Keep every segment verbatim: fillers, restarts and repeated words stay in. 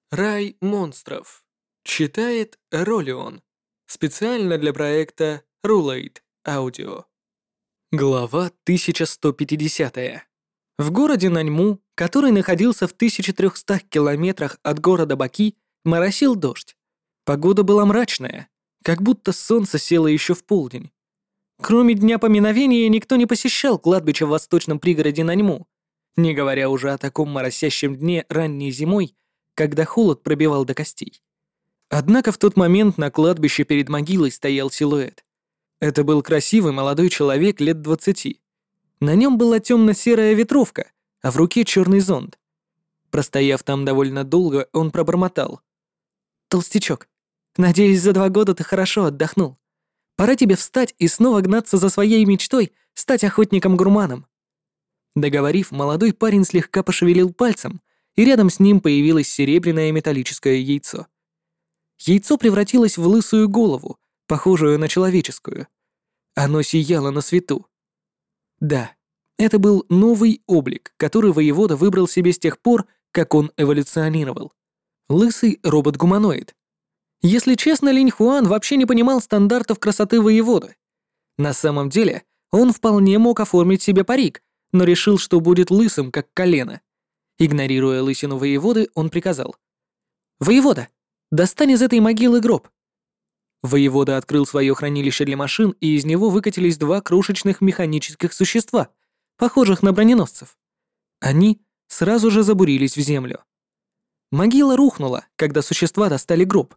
Рай монстров. Читает Ролион. Специально для проекта Rulate Audio. Глава тысяча сто пятьдесят. В городе Наньму, который находился в тысяча триста километрах от города Баки, моросил дождь. Погода была мрачная, как будто солнце село еще в полдень. Кроме Дня Поминовения, никто не посещал кладбище в восточном пригороде Наньму, не говоря уже о таком моросящем дне ранней зимой, когда холод пробивал до костей. Однако в тот момент на кладбище перед могилой стоял силуэт. Это был красивый молодой человек лет двадцати. На нем была темно-серая ветровка, а в руке черный зонт. Простояв там довольно долго, он пробормотал: «Толстячок, надеюсь, за два года ты хорошо отдохнул. Пора тебе встать и снова гнаться за своей мечтой стать охотником-гурманом». Договорив, молодой парень слегка пошевелил пальцем, и рядом с ним появилось серебряное металлическое яйцо. Яйцо превратилось в лысую голову, похожую на человеческую. Оно сияло на свету. Да, это был новый облик, который воевода выбрал себе с тех пор, как он эволюционировал. Лысый робот-гуманоид. Если честно, Линь Хуан вообще не понимал стандартов красоты воеводы. На самом деле, он вполне мог оформить себе парик, но решил, что будет лысым, как колено. Игнорируя лысину воеводы, он приказал: «Воевода, достань из этой могилы гроб». Воевода открыл свое хранилище для машин, и из него выкатились два крошечных механических существа, похожих на броненосцев. Они сразу же забурились в землю. Могила рухнула, когда существа достали гроб.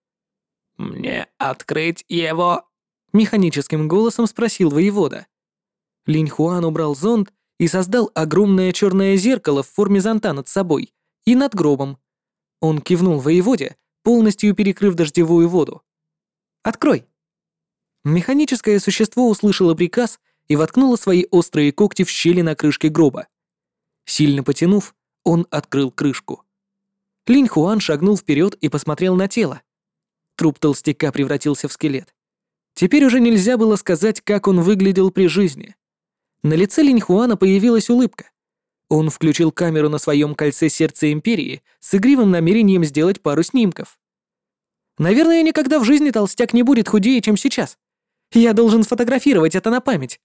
«Мне открыть его?» — механическим голосом спросил воевода. Линь Хуан убрал зонт и создал огромное черное зеркало в форме зонта над собой и над гробом. Он кивнул воеводе, полностью перекрыв дождевую воду. «Открой!» Механическое существо услышало приказ и воткнуло свои острые когти в щели на крышке гроба. Сильно потянув, он открыл крышку. Линь Хуан шагнул вперед и посмотрел на тело. Труп толстяка превратился в скелет. Теперь уже нельзя было сказать, как он выглядел при жизни. На лице Линь Хуана появилась улыбка. Он включил камеру на своем кольце сердца Империи с игривым намерением сделать пару снимков. Наверное, никогда в жизни толстяк не будет худее, чем сейчас. Я должен сфотографировать это на память.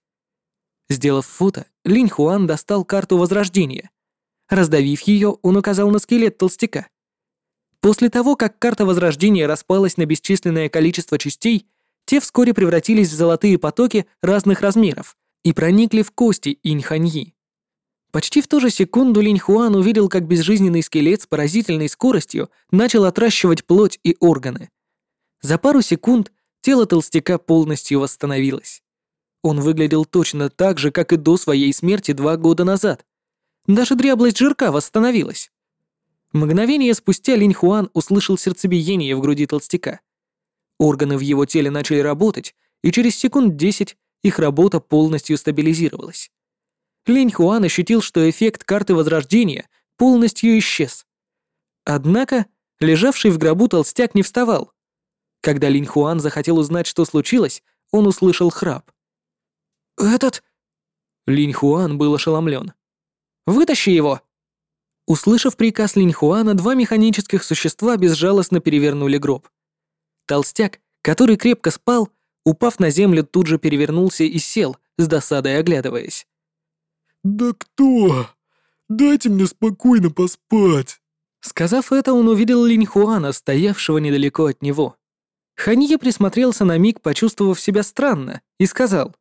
Сделав фото, Линь Хуан достал карту Возрождения. Раздавив ее, он указал на скелет толстяка. После того, как карта Возрождения распалась на бесчисленное количество частей, те вскоре превратились в золотые потоки разных размеров и проникли в кости Инь-Ханьи. Почти в ту же секунду Линь Хуан увидел, как безжизненный скелет с поразительной скоростью начал отращивать плоть и органы. За пару секунд тело толстяка полностью восстановилось. Он выглядел точно так же, как и до своей смерти два года назад. Даже дряблость жирка восстановилась. Мгновение спустя Линь Хуан услышал сердцебиение в груди толстяка. Органы в его теле начали работать, и через секунд десять их работа полностью стабилизировалась. Линь Хуан ощутил, что эффект карты Возрождения полностью исчез. Однако лежавший в гробу толстяк не вставал. Когда Линь Хуан захотел узнать, что случилось, он услышал храп. «Этот...» Линь Хуан был ошеломлен. «Вытащи его!» Услышав приказ Линь Хуана, два механических существа безжалостно перевернули гроб. Толстяк, который крепко спал, упав на землю, тут же перевернулся и сел, с досадой оглядываясь. «Да кто? Дайте мне спокойно поспать!» Сказав это, он увидел Линь Хуана, стоявшего недалеко от него. Ханье присмотрелся на миг, почувствовав себя странно, и сказал: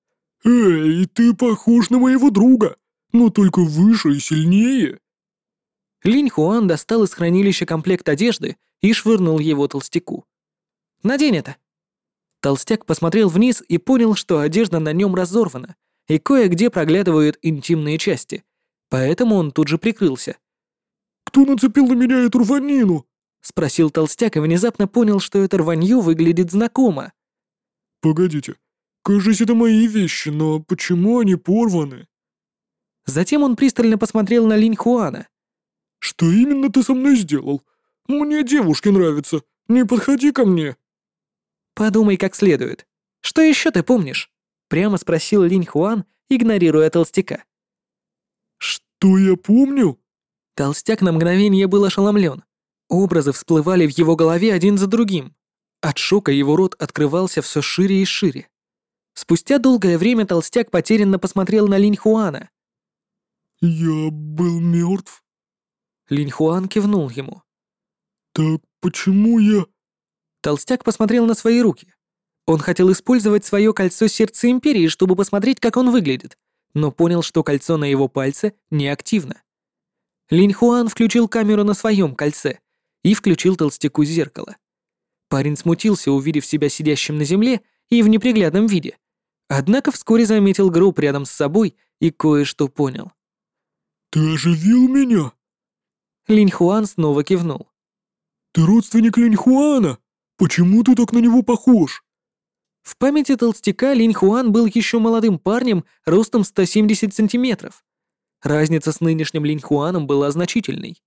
«Эй, ты похож на моего друга, но только выше и сильнее!» Линь Хуан достал из хранилища комплект одежды и швырнул его толстяку. «Надень это!» Толстяк посмотрел вниз и понял, что одежда на нем разорвана, и кое-где проглядывают интимные части, поэтому он тут же прикрылся. «Кто нацепил на меня эту рванину?» — спросил толстяк и внезапно понял, что это рванье выглядит знакомо. «Погодите, кажется, это мои вещи, но почему они порваны?» Затем он пристально посмотрел на Линь Хуана. «Что именно ты со мной сделал? Мне девушки нравятся, не подходи ко мне!» «Подумай как следует. Что еще ты помнишь?» — прямо спросил Линь Хуан, игнорируя толстяка. «Что я помню?» Толстяк на мгновение был ошеломлен. Образы всплывали в его голове один за другим. От шока его рот открывался все шире и шире. Спустя долгое время толстяк потерянно посмотрел на Линь Хуана. «Я был мертв? Линь Хуан кивнул ему. Так почему я...» Толстяк посмотрел на свои руки. Он хотел использовать свое кольцо сердца Империи, чтобы посмотреть, как он выглядит, но понял, что кольцо на его пальце неактивно. Линь Хуан включил камеру на своем кольце и включил толстяку зеркало. Парень смутился, увидев себя сидящим на земле и в неприглядном виде. Однако вскоре заметил гроб рядом с собой и кое-что понял. «Ты оживил меня? Линь Хуан снова кивнул. Ты родственник Линь Хуана? Почему ты так на него похож?» В памяти толстяка Линь Хуан был еще молодым парнем ростом сто семьдесят сантиметров. Разница с нынешним Линь Хуаном была значительной.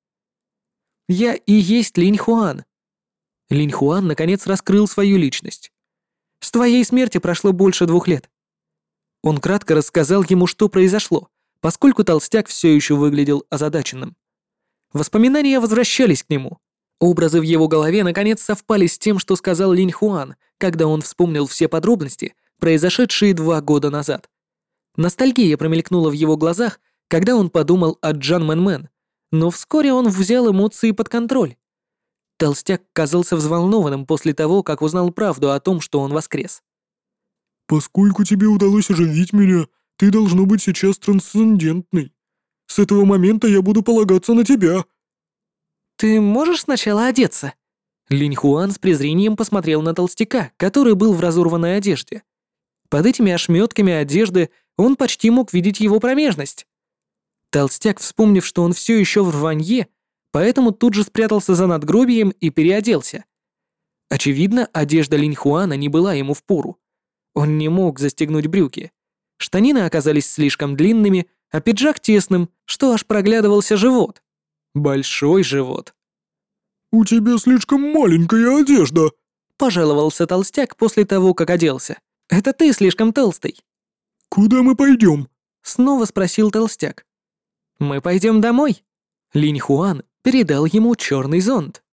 «Я и есть Линь Хуан». Линь Хуан наконец раскрыл свою личность. «С твоей смерти прошло больше двух лет». Он кратко рассказал ему, что произошло, поскольку толстяк все еще выглядел озадаченным. Воспоминания возвращались к нему. Образы в его голове наконец совпали с тем, что сказал Линь Хуан, когда он вспомнил все подробности, произошедшие два года назад. Ностальгия промелькнула в его глазах, когда он подумал о Джан Мэн Мэн, но вскоре он взял эмоции под контроль. Толстяк казался взволнованным после того, как узнал правду о том, что он воскрес. «Поскольку тебе удалось оживить меня, ты должно быть сейчас трансцендентный. С этого момента я буду полагаться на тебя». «Ты можешь сначала одеться?» Линь Хуан с презрением посмотрел на толстяка, который был в разорванной одежде. Под этими ошметками одежды он почти мог видеть его промежность. Толстяк, вспомнив, что он все еще в рванье, поэтому тут же спрятался за надгробием и переоделся. Очевидно, одежда Линь Хуана не была ему впору. Он не мог застегнуть брюки. Штанины оказались слишком длинными, а пиджак тесным, что аж проглядывался живот. Большой живот. «У тебя слишком маленькая одежда», — пожаловался толстяк после того, как оделся. «Это ты слишком толстый». «Куда мы пойдем?» — снова спросил толстяк. «Мы пойдем домой». Линь Хуан передал ему черный зонт.